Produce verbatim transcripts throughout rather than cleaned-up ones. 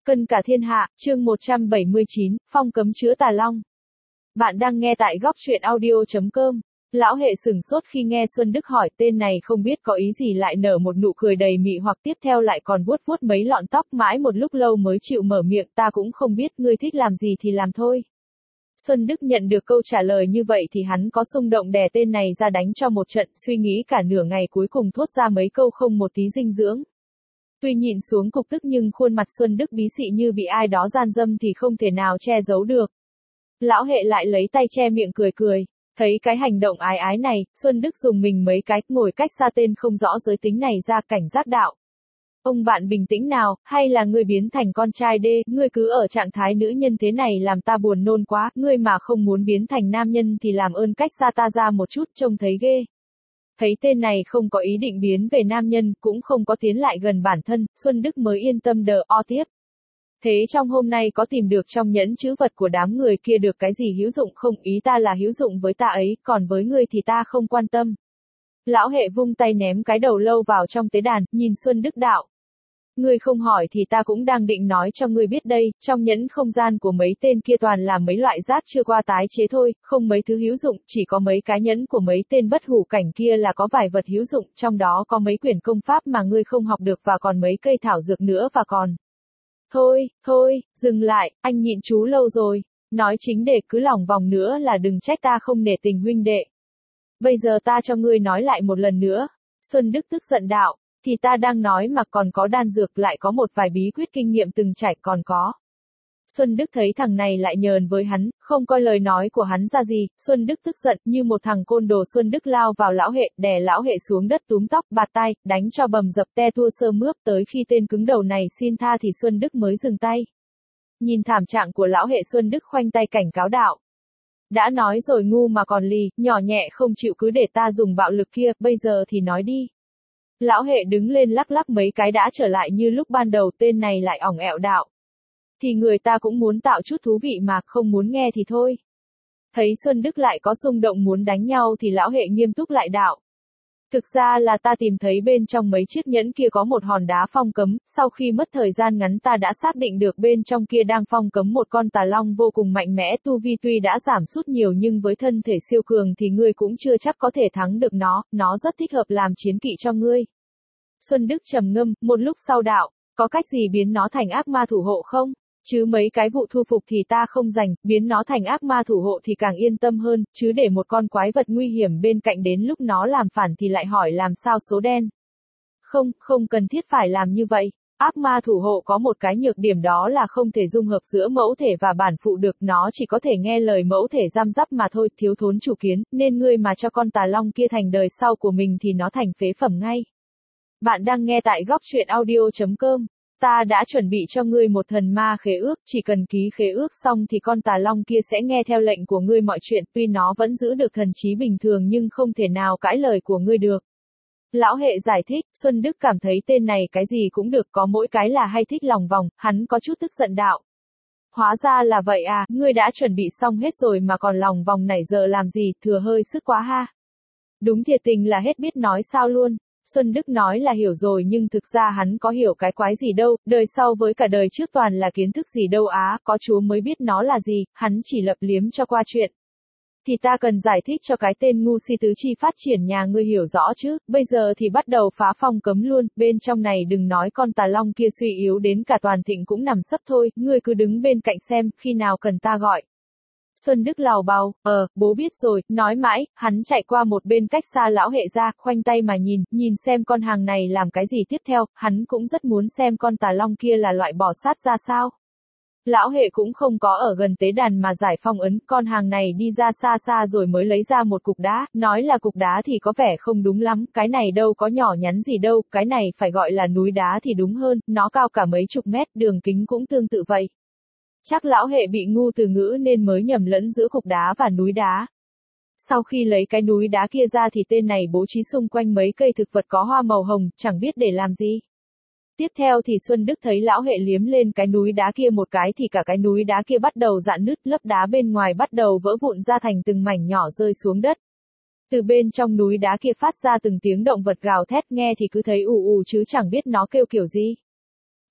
Cân cả thiên hạ, chương một trăm bảy mươi chín, phong cấm chữa tà long. Bạn đang nghe tại góc truyện audio chấm com. Lão hệ sửng sốt khi nghe Xuân Đức hỏi tên này không biết có ý gì lại nở một nụ cười đầy mị hoặc tiếp theo lại còn vuốt vuốt mấy lọn tóc mãi một lúc lâu mới chịu mở miệng, ta cũng không biết, ngươi thích làm gì thì làm thôi. Xuân Đức nhận được câu trả lời như vậy thì hắn có xung động đè tên này ra đánh cho một trận, suy nghĩ cả nửa ngày cuối cùng thốt ra mấy câu không một tí dinh dưỡng. Tuy nhịn xuống cục tức nhưng khuôn mặt Xuân Đức bí xị như bị ai đó gian dâm thì không thể nào che giấu được. Lão hệ lại lấy tay che miệng cười cười. Thấy cái hành động ái ái này, Xuân Đức dùng mình mấy cái, ngồi cách xa tên không rõ giới tính này ra, cảnh giác đạo. Ông bạn bình tĩnh nào, hay là ngươi biến thành con trai đê, ngươi cứ ở trạng thái nữ nhân thế này làm ta buồn nôn quá, ngươi mà không muốn biến thành nam nhân thì làm ơn cách xa ta ra một chút, trông thấy ghê. Thấy tên này không có ý định biến về nam nhân, cũng không có tiến lại gần bản thân, Xuân Đức mới yên tâm đờ o tiếp. Thế trong hôm nay có tìm được trong nhẫn chữ vật của đám người kia được cái gì hữu dụng không? Ý ta là hữu dụng với ta ấy, còn với ngươi thì ta không quan tâm. Lão hệ vung tay ném cái đầu lâu vào trong tế đàn, nhìn Xuân Đức đạo. Ngươi không hỏi thì ta cũng đang định nói cho ngươi biết đây, trong nhẫn không gian của mấy tên kia toàn là mấy loại rác chưa qua tái chế thôi, không mấy thứ hữu dụng, chỉ có mấy cái nhẫn của mấy tên bất hủ cảnh kia là có vài vật hữu dụng, trong đó có mấy quyển công pháp mà ngươi không học được và còn mấy cây thảo dược nữa và còn. Thôi, thôi, dừng lại, anh nhịn chú lâu rồi, nói chính để cứ lòng vòng nữa là đừng trách ta không nể tình huynh đệ. Bây giờ ta cho ngươi nói lại một lần nữa. Xuân Đức tức giận đạo. Thì ta đang nói mà còn có đan dược, lại có một vài bí quyết kinh nghiệm từng trải còn có. Xuân Đức thấy thằng này lại nhờn với hắn, không coi lời nói của hắn ra gì, Xuân Đức tức giận như một thằng côn đồ. Xuân Đức lao vào lão hệ, đè lão hệ xuống đất, túm tóc, bạt tai, đánh cho bầm dập te tua sơ mướp, tới khi tên cứng đầu này xin tha thì Xuân Đức mới dừng tay. Nhìn thảm trạng của lão hệ, Xuân Đức khoanh tay cảnh cáo đạo. Đã nói rồi ngu mà còn lì, nhỏ nhẹ không chịu cứ để ta dùng bạo lực kia, bây giờ thì nói đi. Lão hệ đứng lên lắc lắc mấy cái đã trở lại như lúc ban đầu, tên này lại ỏng ẹo đạo. Thì người ta cũng muốn tạo chút thú vị mà, không muốn nghe thì thôi. Thấy Xuân Đức lại có xung động muốn đánh nhau thì lão hệ nghiêm túc lại đạo. Thực ra là ta tìm thấy bên trong mấy chiếc nhẫn kia có một hòn đá phong cấm, sau khi mất thời gian ngắn ta đã xác định được bên trong kia đang phong cấm một con tà long vô cùng mạnh mẽ, tu vi tuy đã giảm sút nhiều nhưng với thân thể siêu cường thì ngươi cũng chưa chắc có thể thắng được nó, nó rất thích hợp làm chiến kỵ cho ngươi. Xuân Đức trầm ngâm, một lúc sau đạo, có cách gì biến nó thành ác ma thủ hộ không? Chứ mấy cái vụ thu phục thì ta không rành, biến nó thành ác ma thủ hộ thì càng yên tâm hơn, chứ để một con quái vật nguy hiểm bên cạnh đến lúc nó làm phản thì lại hỏi làm sao số đen. Không, không cần thiết phải làm như vậy. Ác ma thủ hộ có một cái nhược điểm, đó là không thể dung hợp giữa mẫu thể và bản phụ được, nó chỉ có thể nghe lời mẫu thể giam giáp mà thôi, thiếu thốn chủ kiến, nên ngươi mà cho con tà long kia thành đời sau của mình thì nó thành phế phẩm ngay. Bạn đang nghe tại góc truyện audio chấm com. Ta đã chuẩn bị cho ngươi một thần ma khế ước, chỉ cần ký khế ước xong thì con tà long kia sẽ nghe theo lệnh của ngươi mọi chuyện, tuy nó vẫn giữ được thần trí bình thường nhưng không thể nào cãi lời của ngươi được. Lão hệ giải thích, Xuân Đức cảm thấy tên này cái gì cũng được, có mỗi cái là hay thích lòng vòng, hắn có chút tức giận đạo. Hóa ra là vậy à, ngươi đã chuẩn bị xong hết rồi mà còn lòng vòng nảy giờ làm gì, thừa hơi sức quá ha. Đúng thiệt tình là hết biết nói sao luôn. Xuân Đức nói là hiểu rồi nhưng thực ra hắn có hiểu cái quái gì đâu, đời sau với cả đời trước toàn là kiến thức gì đâu á, có Chúa mới biết nó là gì, hắn chỉ lập liếm cho qua chuyện. Thì ta cần giải thích cho cái tên ngu si tứ chi phát triển nhà ngươi hiểu rõ chứ, bây giờ thì bắt đầu phá phong cấm luôn, bên trong này đừng nói con tà long kia suy yếu đến cả toàn thịnh cũng nằm sấp thôi, ngươi cứ đứng bên cạnh xem, khi nào cần ta gọi. Xuân Đức lào bào, ờ, bố biết rồi, nói mãi, hắn chạy qua một bên cách xa lão hệ ra, khoanh tay mà nhìn, nhìn xem con hàng này làm cái gì tiếp theo, hắn cũng rất muốn xem con tà long kia là loại bò sát ra sao. Lão hệ cũng không có ở gần tế đàn mà giải phong ấn, con hàng này đi ra xa xa rồi mới lấy ra một cục đá, nói là cục đá thì có vẻ không đúng lắm, cái này đâu có nhỏ nhắn gì đâu, cái này phải gọi là núi đá thì đúng hơn, nó cao cả mấy chục mét, đường kính cũng tương tự vậy. Chắc lão hệ bị ngu từ ngữ nên mới nhầm lẫn giữa cục đá và núi đá. Sau khi lấy cái núi đá kia ra thì tên này bố trí xung quanh mấy cây thực vật có hoa màu hồng, chẳng biết để làm gì. Tiếp theo thì Xuân Đức thấy lão hệ liếm lên cái núi đá kia một cái thì cả cái núi đá kia bắt đầu rạn nứt, lớp đá bên ngoài bắt đầu vỡ vụn ra thành từng mảnh nhỏ rơi xuống đất. Từ bên trong núi đá kia phát ra từng tiếng động vật gào thét, nghe thì cứ thấy ù ù chứ chẳng biết nó kêu kiểu gì.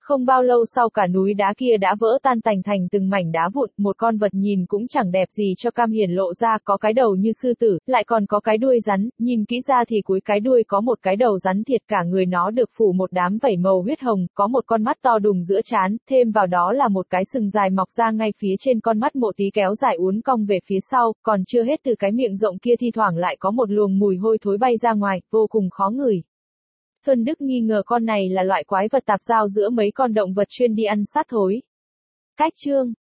Không bao lâu sau cả núi đá kia đã vỡ tan tành thành từng mảnh đá vụn, một con vật nhìn cũng chẳng đẹp gì cho cam hiền lộ ra, có cái đầu như sư tử, lại còn có cái đuôi rắn, nhìn kỹ ra thì cuối cái đuôi có một cái đầu rắn thiệt, cả người nó được phủ một đám vảy màu huyết hồng, có một con mắt to đùng giữa trán, thêm vào đó là một cái sừng dài mọc ra ngay phía trên con mắt mộ tí kéo dài uốn cong về phía sau, còn chưa hết từ cái miệng rộng kia thi thoảng lại có một luồng mùi hôi thối bay ra ngoài, vô cùng khó ngửi. Xuân Đức nghi ngờ con này là loại quái vật tạp giao giữa mấy con động vật chuyên đi ăn sát thối. Cách chương